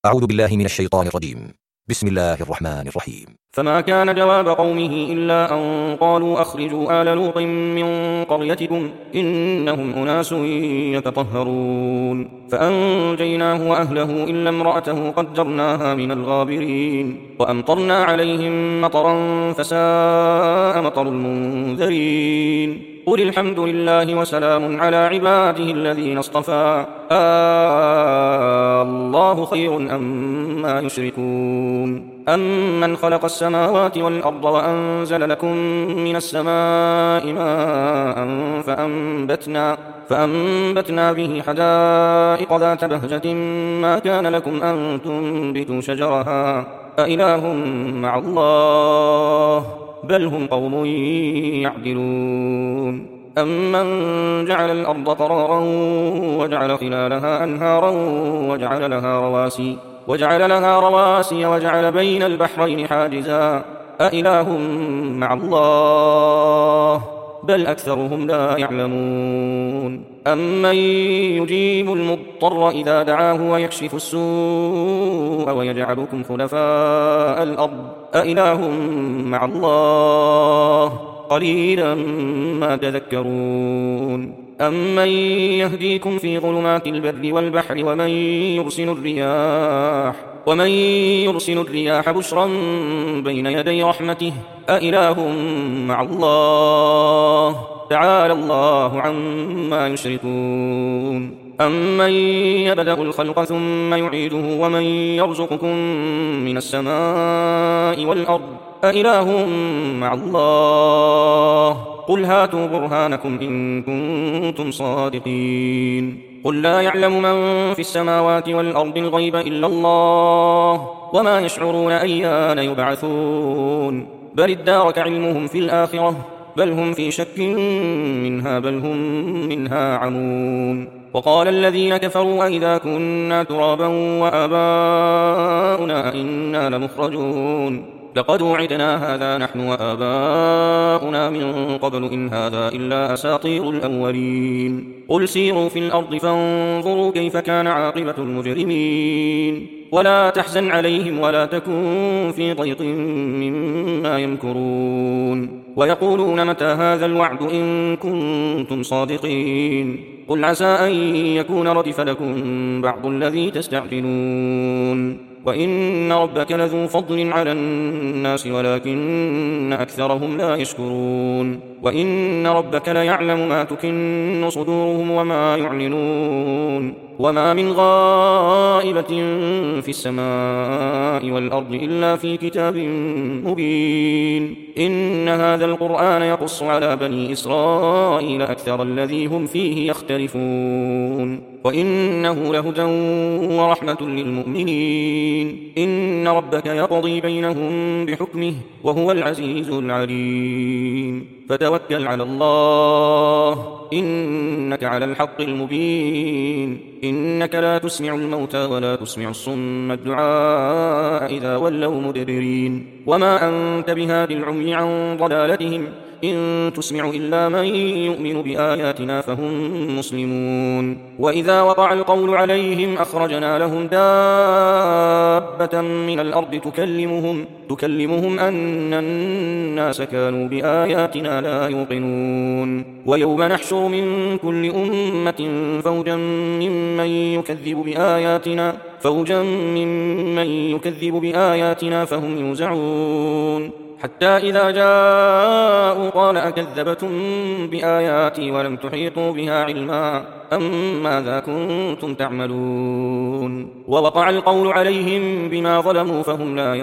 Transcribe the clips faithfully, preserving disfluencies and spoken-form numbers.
أعوذ بالله من الشيطان الرجيم. بسم الله الرحمن الرحيم. فما كان جواب قومه إلا أن قالوا أخرجوا آل لوط من قريتكم إنهم أناس يتطهرون فأنجيناه وأهله إلا امرأته قدرناها من الغابرين وأمطرنا عليهم مطرا فساء مطر المنذرين قل الحمد لله وسلام على عباده الذين اصطفى آه الله خير أما يشركون أمن خلق السماوات والأرض وأنزل لكم من السماء ماء فأنبتنا, فأنبتنا به حدائق ذات بهجة ما كان لكم أن تنبتوا شجرها أإله مع الله بل هم قوم يعدلون أمن جعل الأرض قرارا وجعل خلالها أنهارا وجعل لها رواسي وجعل لها رواسي وجعل بين البحرين حاجزا أإله مع الله بل أكثرهم لا يعلمون أمن يجيب المضطر إذا دعاه ويكشف السوء ويجعلكم خلفاء الأرض أإله مع الله قليلا ما تذكرون أمن يهديكم في ظلمات البر والبحر ومن يرسل الرياح ومن يرسل الرياح بشرا بين يدي رحمته أإله مع الله تعالى الله عما يشركون أمن يبدأ الخلق ثم يعيده ومن يرزقكم من السماء والأرض أإله مع الله قل هاتوا برهانكم إن كنتم صادقين قل لا يعلم من في السماوات والأرض الغيب إلا الله وما يشعرون أيان يبعثون بل ادارك علمهم في الآخرة بل هم في شك منها بل هم منها عمون وقال الذين كفروا أئذا كنا ترابا وآباؤنا إنا لمخرجون لقد وعدنا هذا نحن وآباؤنا من قبل إن هذا إلا أساطير الأولين قل سيروا في الأرض فانظروا كيف كان عاقبة المجرمين ولا تحزن عليهم ولا تكن في ضيق مما يمكرون ويقولون متى هذا الوعد إن كنتم صادقين قل عسى أن يكون ردف لكم بعض الذي تستعجلون وإن ربك لذو فضل على الناس ولكن أكثرهم لا يشكرون وإن ربك ليعلم ما تكن صدورهم وما يعلنون وما من غائبة في السماء والأرض إلا في كتاب مبين إن هذا القرآن يقص على بني إسرائيل أكثر الذي هم فيه يختلفون وإنه لهدى ورحمة للمؤمنين إن ربك يقضي بينهم بحكمه وهو العزيز العليم فتوكل على الله إنك على الحق المبين إنك لا تسمع الموتى ولا تسمع الصم الدعاء إذا ولوا مدبرين وما أنت بهاد العمي عن ضلالتهم إن تسمع إلا من يؤمن بآياتنا فهم مسلمون وإذا وقع القول عليهم أخرجنا لهم دابة من الأرض تكلمهم, تكلمهم أن الناس كانوا بآياتنا لا يوقنون ويوم نحشر من كل أمة فوجا ممن يكذب بآياتنا فوجا ممن يكذب بآياتنا فهم يوزعون حتى إذا جاءوا قال أكذبتم بآياتي ولم تحيطوا بها علما أم ماذا كنتم تعملون ووقع القول عليهم بما ظلموا فهم لا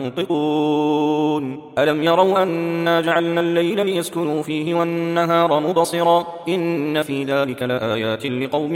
ينطقون ألم يروا أنا جعلنا الليل ليسكنوا فيه والنهار مبصرا إن في ذلك لآيات لقوم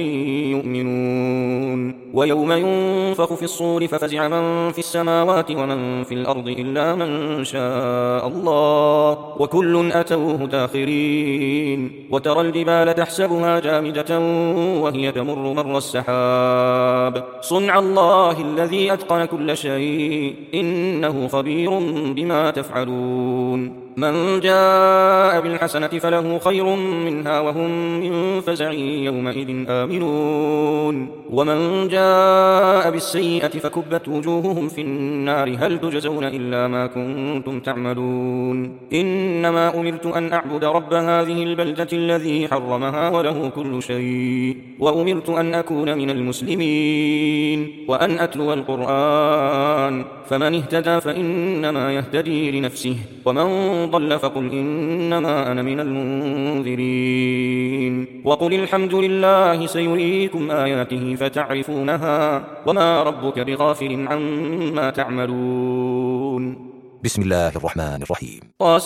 يؤمنون ويوم ينفخ في الصور ففزع من في السماوات ومن في الأرض إلا من شاء الله وكل أتوه داخرين وترى الجبال تحسبها جامدة وهي تمر مر السحاب صنع الله الذي أتقن كل شيء إنه خبير بما تفعلون من جاء بالحسنة فله خير منها وهم من فزع يومئذ آمنون ومن جاء بالسيئة فكبت وجوههم في النار هل تجزون إلا ما كنتم تعملون إنما أمرت أن أعبد رب هذه البلدة الذي حرمها وله كل شيء وأمرت أن أكون من المسلمين وأن أتلو القرآن فمن اهتدى فإنما يهتدي لنفسه ومن ضل فقل إنما أنا من المنذرين وقل الحمد لله سيريكم آياته فتعرفونها وما ربك بغافل عما تعملون. بسم الله الرحمن الرحيم.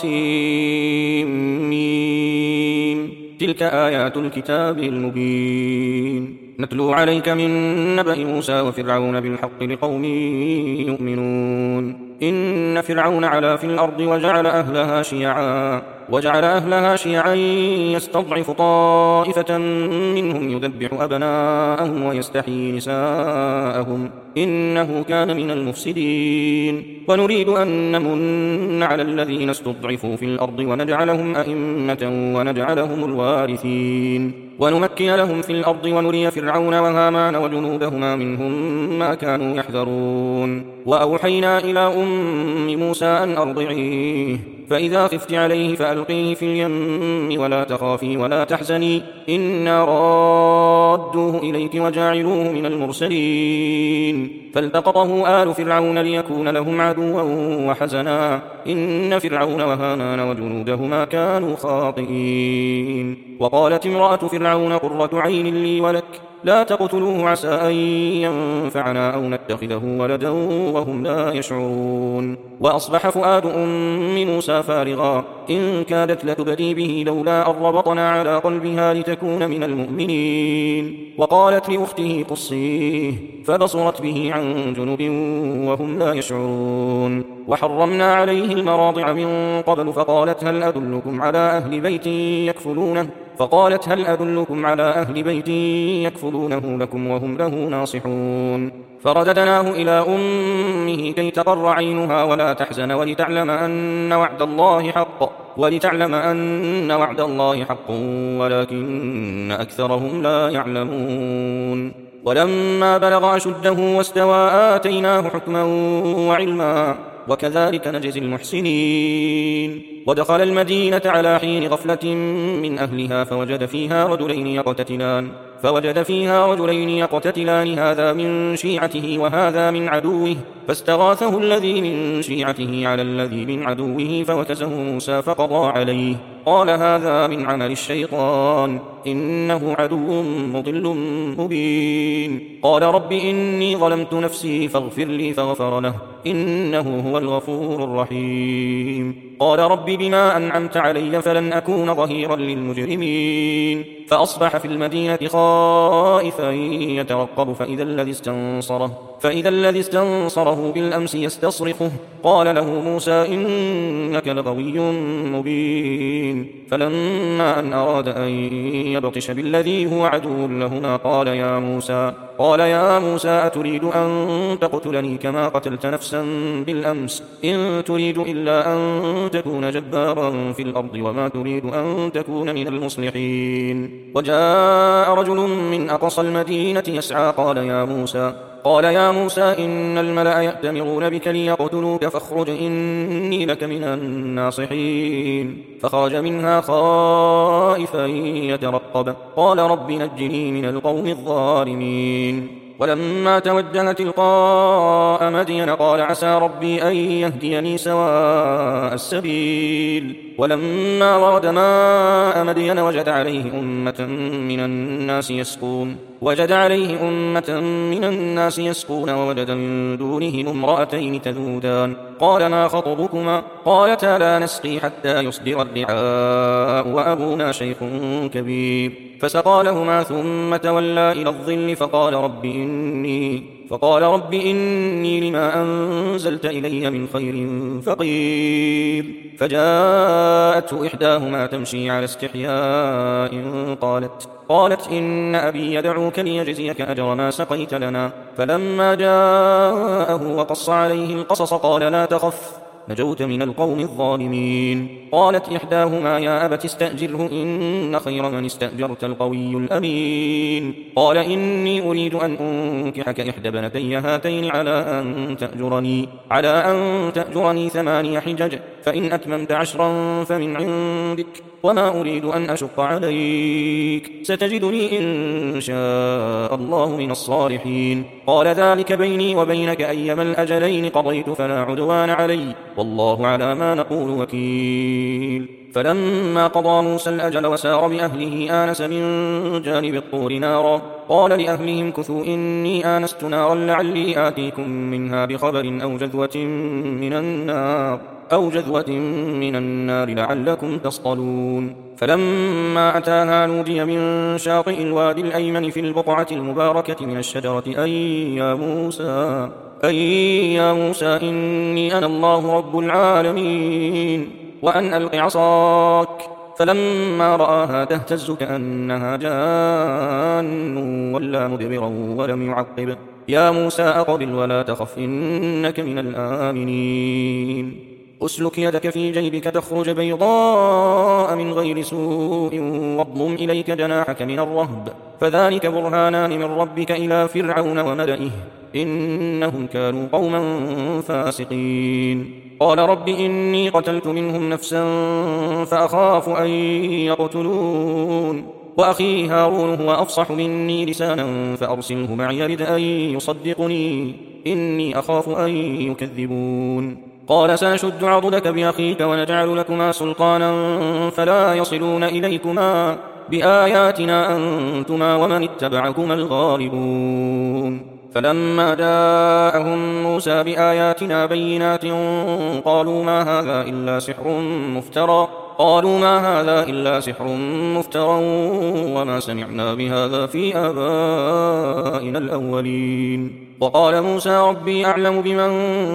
طاسيم تلك آيات الكتاب المبين نتلو عليك من نبأ موسى وفرعون بالحق لقوم يؤمنون إن فرعون علا في الأرض وجعل أهلها شيعا وجعل أهلها شيعا يستضعف طائفة منهم يذبح أبناءهم ويستحيي نساءهم إنه كان من المفسدين ونريد أن نمن على الذين استضعفوا في الأرض ونجعلهم أئمة ونجعلهم الوارثين ونمكن لهم في الأرض ونري فرعون وهامان وجنودهما منهم ما كانوا يحذرون وأوحينا إلى أم موسى أن أرضعيه فإذا خفت عليه فألقيه في اليم ولا تخافي ولا تحزني إنا رادوه إليك وجاعلوه من المرسلين فالتقطه آل فرعون ليكون لهم عدوا وحزنا إن فرعون وهامان وجنودهما كانوا خاطئين وقالت امرأة فرعون قرة عين لي ولك لا تقتلوه عسى أن ينفعنا أو نتخذه ولدا وهم لا يشعرون وأصبح فؤاد أم موسى فارغا إن كادت لتبدي به لولا أن ربطنا على قلبها لتكون من المؤمنين وقالت لأخته قصيه فبصرت به عن جنب وهم لا يشعرون وحرمنا عليه المراضع من قبل فقالت هل أدلكم على أهل بيت يكفلونه فقالت هل أدلكم على أهل بيت يكفلونه لكم وهم له ناصحون فرددناه إلى أمه كي تقر عينها ولا تحزن ولتعلم أن وعد الله حق ولتعلم أن وعد الله حق ولكن أكثرهم لا يعلمون ولما بلغ أشده واستوى آتيناه حكما وعلما وكذلك نجزي المحسنين ودخل المدينة على حين غفلة من أهلها فوجد فيها رجلين يقتتلان فوجد فيها رجلين يقتتلان هذا من شيعته وهذا من عدوه فاستغاثه الذي من شيعته على الذي من عدوه فوكزه موسى فقضى عليه قال هذا من عمل الشيطان إنه عدو مضل مبين قال رب إني ظلمت نفسي فاغفر لي فغفر له إنه هو الغفور الرحيم قال رب بما أنعمت علي فلن أكون ظهيرا للمجرمين فأصبح في المدينة خائفا يترقب فإذا الذي استنصره فإذا الذي استنصره بالأمس يستصرخه قال له موسى إنك لغوي مبين فلما أن أراد أن يبطش بالذي هو عدو لهما قال يا موسى قال يا موسى أتريد أن تقتلني كما قتلت نفسا بالأمس إن تريد إلا أن تكون جبارا في الأرض وما تريد أن تكون من المصلحين وجاء رجل من أقصى المدينة يسعى قال يا موسى قال يا موسى إن الملأ يأتمرون بك ليقتلوك فاخرج إني لك من الناصحين فخرج منها خائفا يترقب قال رب نجني من القوم الظالمين ولما توجه تلقاء مدين قال عسى ربي أن يهديني سواء السبيل ولما ورد ماء مدين وجد عليه أمة من الناس يسقون وجد عليه أمة من الناس يسقون ووجد من دونهم امرأتين تذودان قال ما خطبكما قالتا لا نسقي حتى يصدر الرعاء وأبونا شيخ كبير فسقى لهما ثم تولى إلى الظل فقال رب إني فقال رب إني لما أنزلت إلي من خير فقير فجاءته إحداهما تمشي على استحياء قالت قالت إن أبي يدعوك ليجزيك أجر ما سقيت لنا فلما جاءه وقص عليه القصص قال لا تخف نجوت من القوم الظالمين. قالت إحداهما يا أبت استأجره إن خير من استأجرت القوي الأمين. قال إني أريد أن أنكحك إحدى بنتي هاتين على أن تأجرني على أن تأجرني ثماني حجج فإن أتممت عشرا فمن عندك وما أريد أن أشق عليك ستجدني إن شاء الله من الصالحين. قال ذلك بيني وبينك أيما الأجلين قضيت فلا عدوان علي والله على ما نقول وكيل. فلما قضى موسى الأجل وسار بأهله آنس من جانب الطور نارا قال لأهلهم كثوا إني آنست نارا لعلي آتيكم منها بخبر أو جذوة من النار أو جذوة من النار لعلكم تصطلون. فلما أتاها نودي من شاطئ الوادي الأيمن في البقعة المباركة من الشجرة أي يا موسى أي يا موسى إني أنا الله رب العالمين وأن ألق عصاك. فلما رآها تهتز كأنها جان ولا مدبرا ولم يعقب يا موسى أقبل ولا تخف إنك من الآمنين. أسلك يدك في جيبك تخرج بيضاء من غير سوء واضمم إليك جناحك من الرهب فذلك برهانان من ربك إلى فرعون وملئه إنهم كانوا قوما فاسقين. قال رب إني قتلت منهم نفسا فأخاف أن يقتلون وأخي هارون هو أفصح مني لسانا فأرسله معي يرد أن يصدقني إني أخاف أن يكذبون. قال سنشد عضدك بأخيك ونجعل لكما سلطانا فلا يصلون إليكما بآياتنا أنتما ومن اتبعكما الغالبون. فلما جاءهم موسى بآياتنا بينات قالوا ما هذا إلا سحر مفترى قالوا ما هذا إلا سحر مفترى وما سمعنا بهذا في آبائنا الأولين. وقال موسى ربي أعلم بمن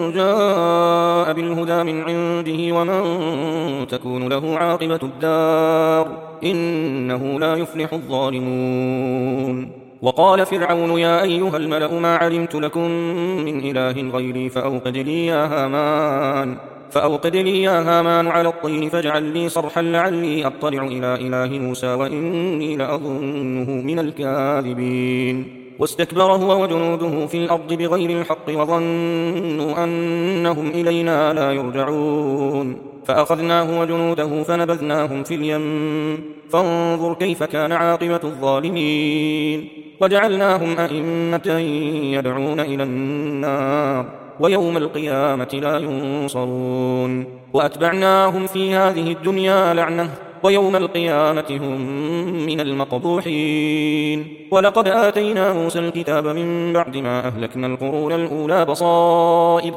جاء بالهدى من عنده ومن تكون له عاقبة الدار إنه لا يفلح الظالمون. وقال فرعون يا أيها الملأ ما علمت لكم من إله غيري فأوقد لي يا هامان فأوقد لي يا هامان على الطين فاجعل لي صرحا لعلي أطلع إلى إله موسى وإني لأظنه من الكاذبين. واستكبر هو وجنوده في الأرض بغير الحق وظنوا أنهم إلينا لا يرجعون فأخذناه وجنوده فنبذناهم في اليم فانظر كيف كان عاقبة الظالمين. وجعلناهم أئمة يدعون إلى النار ويوم القيامة لا ينصرون. وأتبعناهم في هذه الدنيا لعنة ويوم القيامة هم من المقبوحين. ولقد آتينا موسى الكتاب من بعد ما أهلكنا القرون الأولى بصائر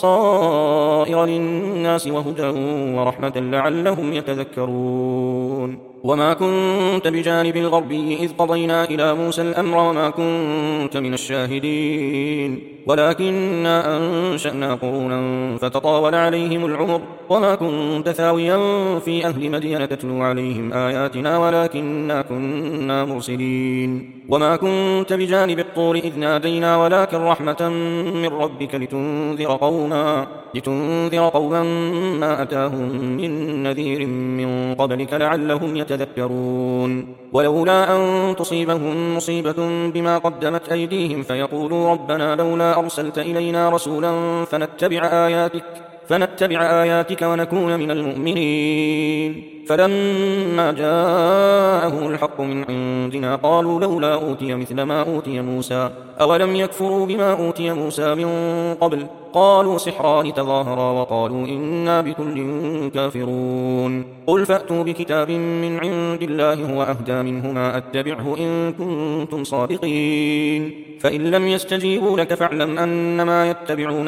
بصائر للناس وهدى ورحمة لعلهم يتذكرون. وما كنت بجانب الغربي إذ قضينا إلى موسى الأمر وما كنت من الشاهدين ولكننا أنشأنا قرونا فتطاول عليهم العمر وما كنت ثاويا في أهل مدين تتلو عليهم آياتنا ولكننا كنا مرسلين. وما كنت بجانب الطور إذ نادينا ولكن رحمة من ربك لتنذر قوما لتنذر قوما ما أتاهم من نذير من قبلك لعلهم يتذكرون. ولولا أن تصيبهم مصيبة بما قدمت أيديهم فيقولوا ربنا لولا أرسلت إلينا رسولا فنتبع آياتك فنتبع آياتك ونكون من المؤمنين. فلما جاءهم الحق من عندنا قالوا لولا أوتي مثل ما أوتي موسى أولم يكفروا بما أوتي موسى من قبل قالوا سحران تظاهرا وقالوا إنا بكل كافرون. قل فأتوا بكتاب من عند الله هو أهدى منهما أتبعه إن كنتم صادقين فإن لم يستجيبوا لك فاعلم أنما يتبعون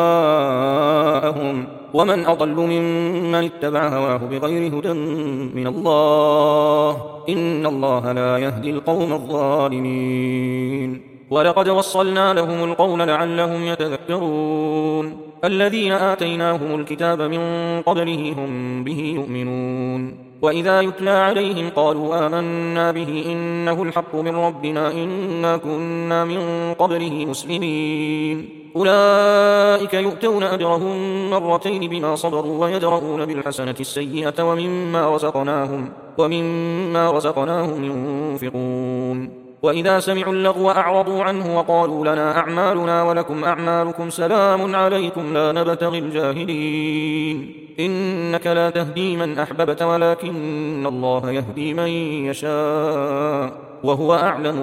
أهواءهم ومن أضل ممن اتبع هواه بغير هدى من الله إن الله لا يهدي القوم الظالمين. ولقد وصلنا لهم القول لعلهم يتذكرون. الذين آتيناهم الكتاب من قبله هم به يؤمنون. وإذا يتلى عليهم قالوا آمنا به إنه الحق من ربنا إنا كنا من قبله مسلمين. أولئك يؤتون أجرهم مرتين بما صبروا ويدرؤون بالحسنة السيئة ومما رزقناهم, ومما رزقناهم ينفقون. وإذا سمعوا اللغو أعرضوا عنه وقالوا لنا أعمالنا ولكم أعمالكم سلام عليكم لا نبتغي الجاهلين إنك لا تهدي من أحببت ولكن الله يهدي من يشاء وهو أعلم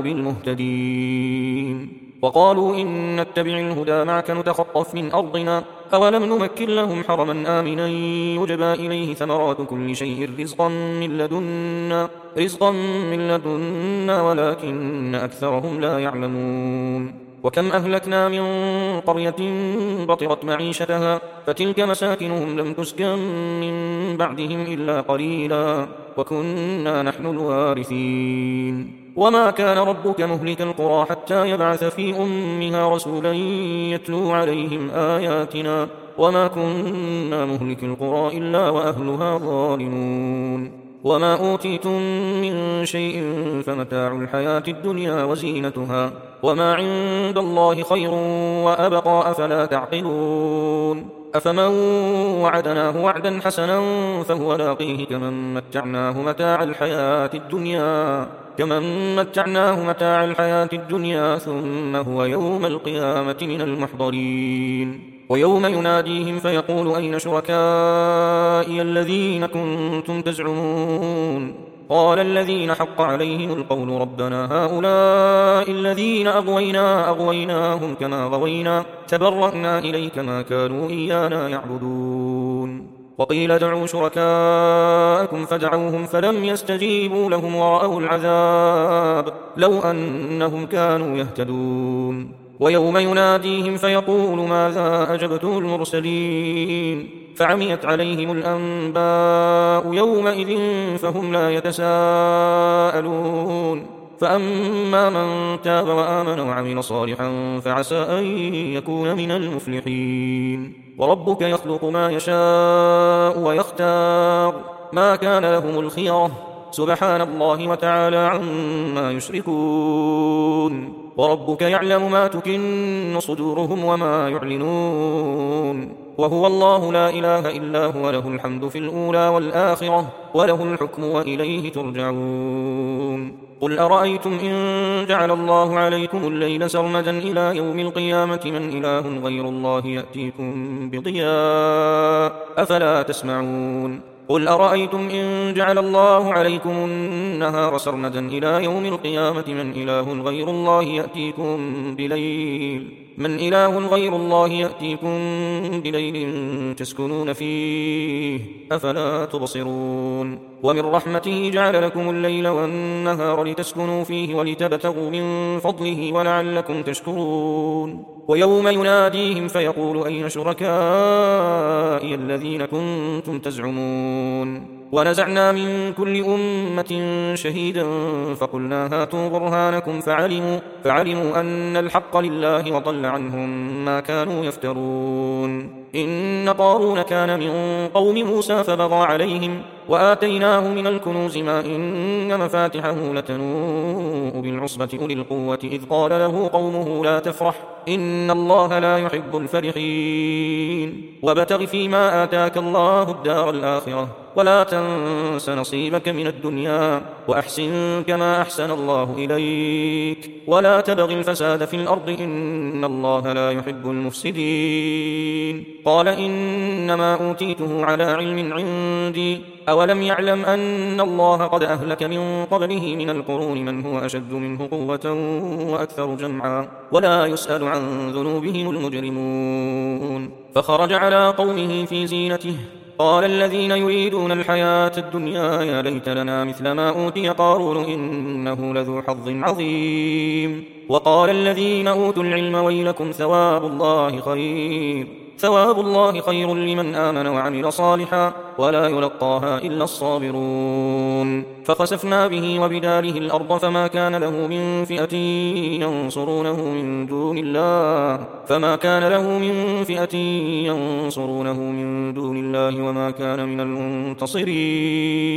بالمهتدين. وقالوا إن نتبع الهدى معك نتخطف من أرضنا أولم نمكن لهم حرما آمنا يجبى إليه ثمرات كل شيء رزقا من لدنا, رزقا من لدنا ولكن أكثرهم لا يعلمون. وكم أهلكنا من قرية بطرت معيشتها فتلك مساكنهم لم تسكن من بعدهم إلا قليلا وكنا نحن الوارثين. وما كان ربك مهلك القرى حتى يبعث في أمها رسولا يتلو عليهم آياتنا وما كنا مهلك القرى إلا وأهلها ظالمون. وما أوتيتم من شيء فمتاع الحياة الدنيا وزينتها وما عند الله خير وأبقى أفلا تعقلون. أفمن وعدناه وعدا حسنا فهو لاقيه كمن متعناه متاع الحياة الدنيا كمن متعناه متاع الحياة الدنيا ثم هو يوم القيامة من المحضرين. ويوم يناديهم فيقول أين شركائي الذين كنتم تزعمون قال الذين حق عليهم القول ربنا هؤلاء الذين أغوينا أغويناهم كما غوينا تبرأنا إليك ما كانوا إيانا يعبدون. وقيل ادعوا شركاءكم فدعوهم فلم يستجيبوا لهم ورأوا العذاب لو أنهم كانوا يهتدون. ويوم يناديهم فيقول ماذا أجبتم المرسلين فعميت عليهم الأنباء يومئذ فهم لا يتساءلون. فأما من تاب وآمن وعمل صالحا فعسى أن يكون من المفلحين. وربك يخلق ما يشاء ويختار ما كان لهم الخيرة سبحان الله وتعالى عما يشركون. وربك يعلم ما تكن صدورهم وما يعلنون وهو الله لا إله إلا هو له الحمد في الأولى والآخرة وله الحكم وإليه ترجعون. قل أرأيتم إن جعل الله عليكم الليل سرمدا إلى يوم القيامة من إله غير الله يأتيكم بضياء أفلا تسمعون. قل أرأيتم إن جعل الله عليكم النهار سرمدا إلى يوم القيامة من إله غير الله يأتيكم بليل من إله غير الله يأتيكم بليل تسكنون فيه أفلا تبصرون. ومن رحمته جعل لكم الليل والنهار لتسكنوا فيه ولتبتغوا من فضله ولعلكم تشكرون. ويوم يناديهم فيقول أين شركائي الذين كنتم تزعمون ونزعنا من كل أمة شهيدا فقلنا هاتوا برهانكم فعلموا, فعلموا أن الحق لله وضل عنهم ما كانوا يفترون. إن قارون كان من قوم موسى فبغى عليهم وآتيناه من الكنوز ما إن مفاتحه لتنوء بالعصبة أولي القوة إذ قال له قومه لا تفرح إن الله لا يحب الفرحين. وابتغ فيما آتاك الله الدار الآخرة ولا تنس نصيبك من الدنيا وأحسن كما أحسن الله إليك ولا تبغ الفساد في الأرض إن الله لا يحب المفسدين. قال إنما أوتيته على علم عندي أولم يعلم أن الله قد أهلك من قبله من القرون من هو أشد منه قوة وأكثر جمعا ولا يسأل عن ذنوبهم المجرمون. فخرج على قومه في زينته قال الذين يريدون الحياة الدنيا يا ليت لنا مثل ما أوتي قارون إنه لذو حظ عظيم. وقال الذين أوتوا العلم ويلكم ثواب الله خير ثواب الله خير لمن آمن وعمل صالحا ولا يلقاها إلا الصابرون. فخسفنا به وبداره الأرض فما كان له من فئة ينصرونه من دون الله فما كان له من فئة ينصرونه من دون الله وما كان من المنتصرين.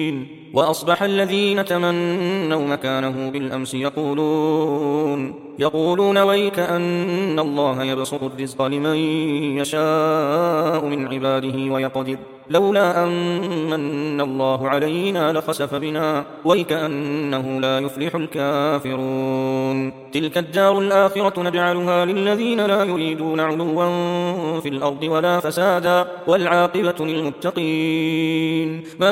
وأصبح الذين تمنوا مكانه بالأمس يقولون يقولون ويك أن الله يبسط الرزق لمن يشاء من عباده ويقدر لولا أمن الله علينا لخسف بنا ويك أنه لا يفلح الكافرون. تلك الدار الآخرة نجعلها للذين لا يريدون علوا في الأرض ولا فسادا والعاقبة للمتقين. من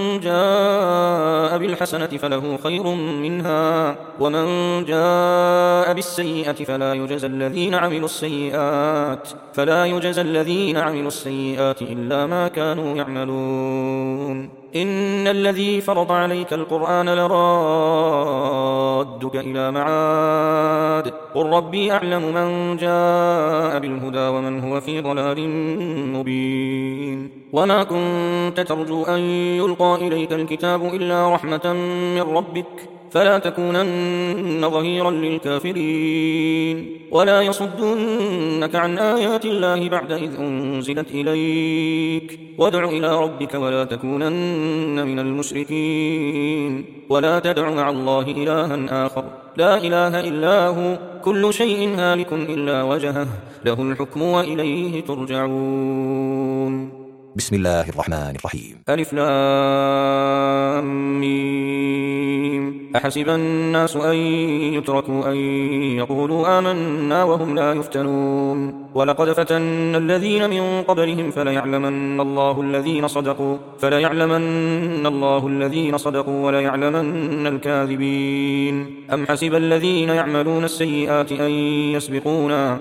جاء بالحسنة فله خير منها ومن جاء بالسيئة فلا يجزى الذين عملوا السيئات فلا يجزى الذين عملوا السيئات إلا ما كانوا يعملون. إن الذي فرض عليك القرآن لرادك إلى معاد قل ربي أعلم من جاء بالهدى ومن هو في ضلال مبين. وما كنت ترجو أن يلقى إليك الكتاب إلا رحمة من ربك فلا تكونن ظهيرا للكافرين ولا يصدنك عن آيات الله بعد إذ أنزلت إليك وادع إلى ربك ولا تكونن من المشركين ولا تدع مع الله إلها آخر لا إله إلا هو كل شيء هالك إلا وجهه له الحكم وإليه ترجعون. بسم الله الرحمن الرحيم. ألف لام ميم. أحسب الناس أن يتركوا أن يقولوا آمنا وهم لا يفتنون ولقد فتنا الذين من قبلهم فليعلمن الله الذين صدقوا فليعلمن الله الذين صدقوا وليعلمن الكاذبين. أم حسب الذين يعملون السيئات أن يسبقونا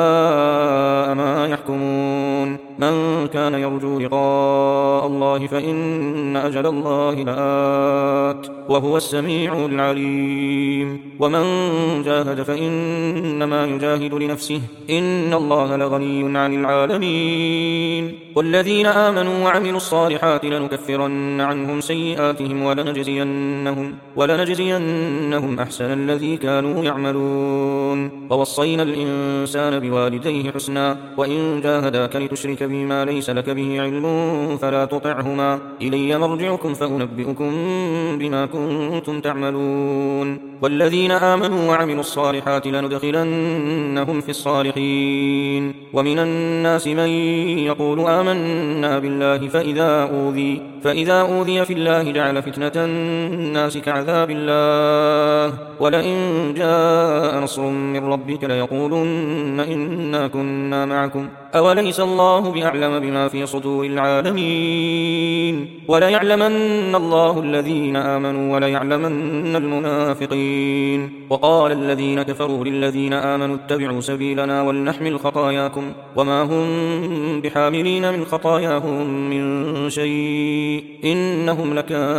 ساء ما يحكمون. من كان يرجو لقاء الله فإن أجل الله لآت وهو السميع العليم. ومن جاهد فإنما يجاهد لنفسه إن الله لغني عن العالمين. والذين آمنوا وعملوا الصالحات لنكفرن عنهم سيئاتهم ولنجزينهم, ولنجزينهم أحسن الذي كانوا يعملون. ووصينا الإنسان بوالديه حسنا وإن جاهداك لتشرك بما ليس لك به علم فلا تطعهما إلي مرجعكم فأنبئكم بما كنتم تعملون. والذين آمنوا وعملوا الصالحات لندخلنهم في الصالحين. ومن الناس من يقول آمنا بالله فإذا أوذي, فإذا أوذي في الله جعل فتنة الناس كعذاب الله ولئن جاء نصر من ربك ليقولن إنا كنا معكم أوليس الله بأعلم بما في صدور العالمين. وليعلمن الله الذين آمنوا وليعلمن المنافقين. وقال الذين كفروا للذين آمنوا اتبعوا سبيلنا ولنحمل خطاياكم وما هم بحاملين من خطاياهم من شيء إنهم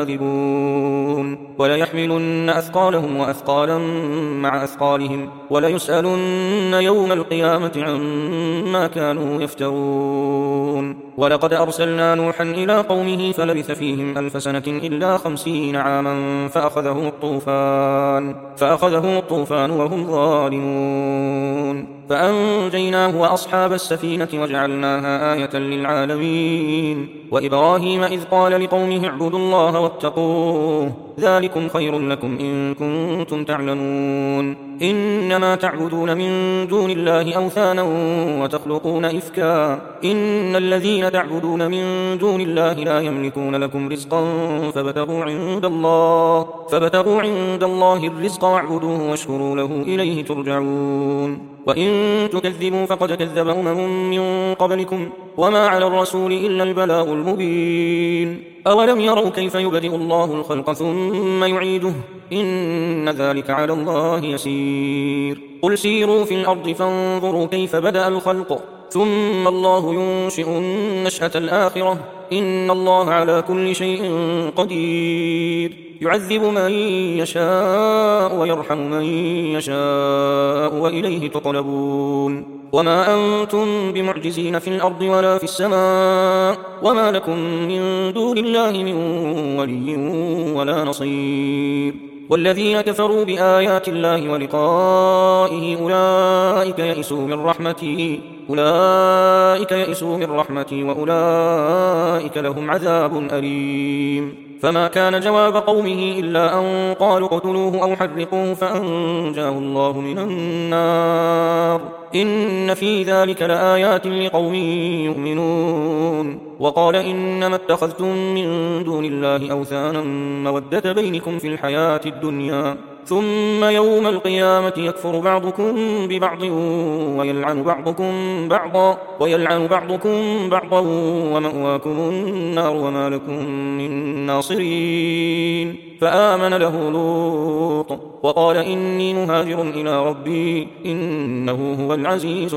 لكاذبون. وليحملن أثقالهم وأثقالا مع أثقالهم وليسألن يوم القيامة عما كانوا يفترون. ولقد أرسلنا نوحا إلى قومه فلبث فيهم ألف سنة إلا خمسين عاما فأخذهم الطوفان, فأخذهم الطوفان وهم ظالمون فأنجيناه وأصحاب السفينة وجعلناها آية للعالمين. وإبراهيم إذ قال لقومه اعبدوا الله واتقوه ذلكم خير لكم إن كنتم تعلمون. إنما تعبدون من دون الله أوثانا وتخلقون إفكا إن الذين تعبدون من دون الله لا يملكون لكم رزقا فابتغوا عند الله, فابتغوا عند الله الرزق واعبدوه واشكروا له إليه ترجعون. وإن تكذبوا فقد كذب أمم من قبلكم وما على الرسول إلا البلاغ المبين. أولم يروا كيف يبدئ الله الخلق ثم يعيده إن ذلك على الله يسير. قل سيروا في الأرض فانظروا كيف بدأ الخلق ثم الله ينشئ النشأة الآخرة إن الله على كل شيء قدير. يعذب من يشاء ويرحم من يشاء وإليه تطلبون. وما أنتم بمعجزين في الأرض ولا في السماء وما لكم من دون الله من ولي ولا نصير. والذين كفروا بآيات الله ولقائه أولئك يئسوا من رحمتي أولئك يئسوا من رحمتي وأولئك لهم عذاب أليم. فما كان جواب قومه إلا أن قالوا اقتلوه أو حرقوه فأنجاه الله من النار. إن في ذلك لآيات لقوم يؤمنون. وقال إنما اتخذتم من دون الله أوثانا مودة بينكم في الحياة الدنيا ثم يوم القيامة يكفر بعضكم ببعض ويلعن بعضكم بعضا ويلعن بعضكم بعضا ومأواكم النار وما لكم من ناصرين. فآمن له لوط وقال إني مهاجر إلى ربي إنه هو العزيز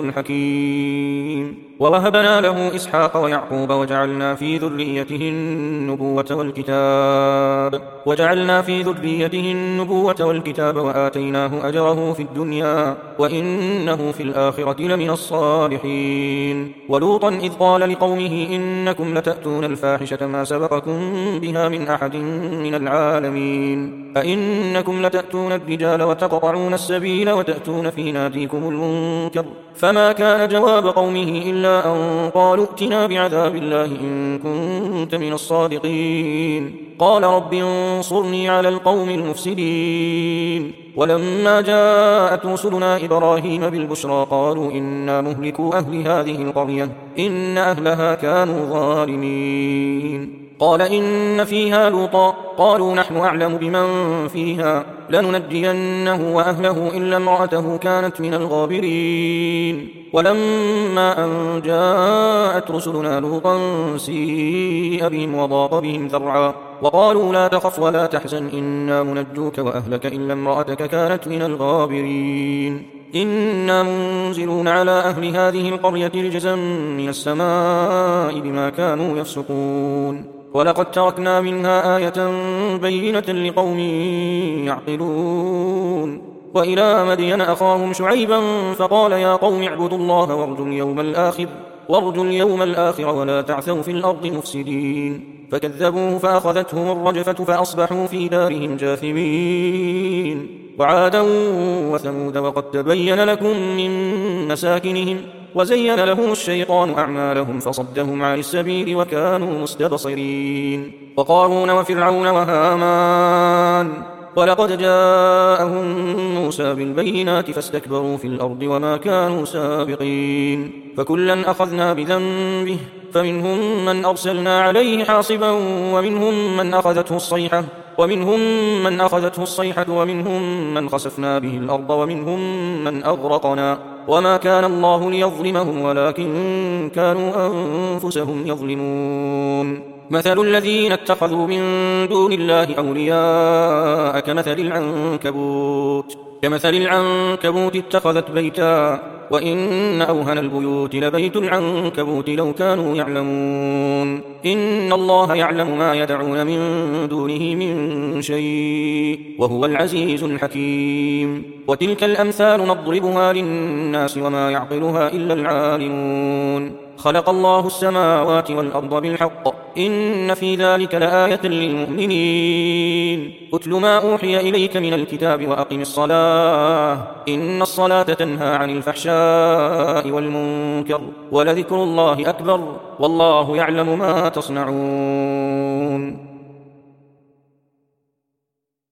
الحكيم. ووهبنا له إسحاق ويعقوب وجعلنا في ذريته النبوة والكتاب وجعلنا في ذريته النبوة والكتاب وآتيناه أجره في الدنيا وإنه في الآخرة لمن الصالحين. ولوطا إذ قال لقومه إنكم لتأتون الفاحشة ما سبقكم بها من أحد من العالمين أئنكم لتأتون الرجال وتقطعون السبيل وتأتون في ناديكم المنكر. فما كان جواب قومه إلا أن قالوا ائتنا بعذاب الله إن كنت من الصادقين. قال رب انصرني على القوم المفسدين. ولما جاءت رسلنا إبراهيم بالبشرى قالوا إنا مهلكوا أهل هذه القرية إن أهلها كانوا ظالمين. قال إن فيها لوطا قالوا نحن أعلم بمن فيها لننجينه وأهله إلا امرأته كانت من الغابرين. ولما أن جاءت رسلنا لوطا سيء بهم وضاق بهم ذرعا وقالوا لا تخف ولا تحزن إنا منجوك وأهلك إلا امرأتك كانت من الغابرين. إنا منزلون على أهل هذه القرية رجزا من السماء بما كانوا يفسقون. ولقد تركنا منها آية بينة لقوم يعقلون. وإلى مدين أخاهم شعيبا فقال يا قوم اعبدوا الله وارجوا اليوم الآخر وارجوا اليوم الآخر ولا تعثوا في الأرض مفسدين. فكذبوه فأخذتهم الرجفة فأصبحوا في دارهم جاثمين. وعادا وثمود وقد تبين لكم من مساكنهم وزين لهم الشيطان أعمالهم فصدهم عن السبيل وكانوا مستبصرين. وقارون وفرعون وهامان ولقد جاءهم موسى بالبينات فاستكبروا في الأرض وما كانوا سابقين. فكلا أخذنا بذنبه فمنهم من أرسلنا عليه حاصبا ومنهم من أخذته الصيحة ومنهم من أخذته الصيحة ومنهم من خسفنا به الأرض ومنهم من أغرقنا وما كان الله ليظلمهم ولكن كانوا أنفسهم يظلمون. مثل الذين اتخذوا من دون الله أولياء كمثل العنكبوت كمثل العنكبوت اتخذت بيتا وإن أوهن البيوت لبيت العنكبوت لو كانوا يعلمون. إن الله يعلم ما يدعون من دونه من شيء وهو العزيز الحكيم. وتلك الأمثال نضربها للناس وما يعقلها إلا العالمون. خلق الله السماوات والأرض بالحق إن في ذلك لآية للمؤمنين. أتل ما أوحي إليك من الكتاب وأقم الصلاة إن الصلاة تنهى عن الفحشاء والمنكر ولذكر الله أكبر والله يعلم ما تصنعون.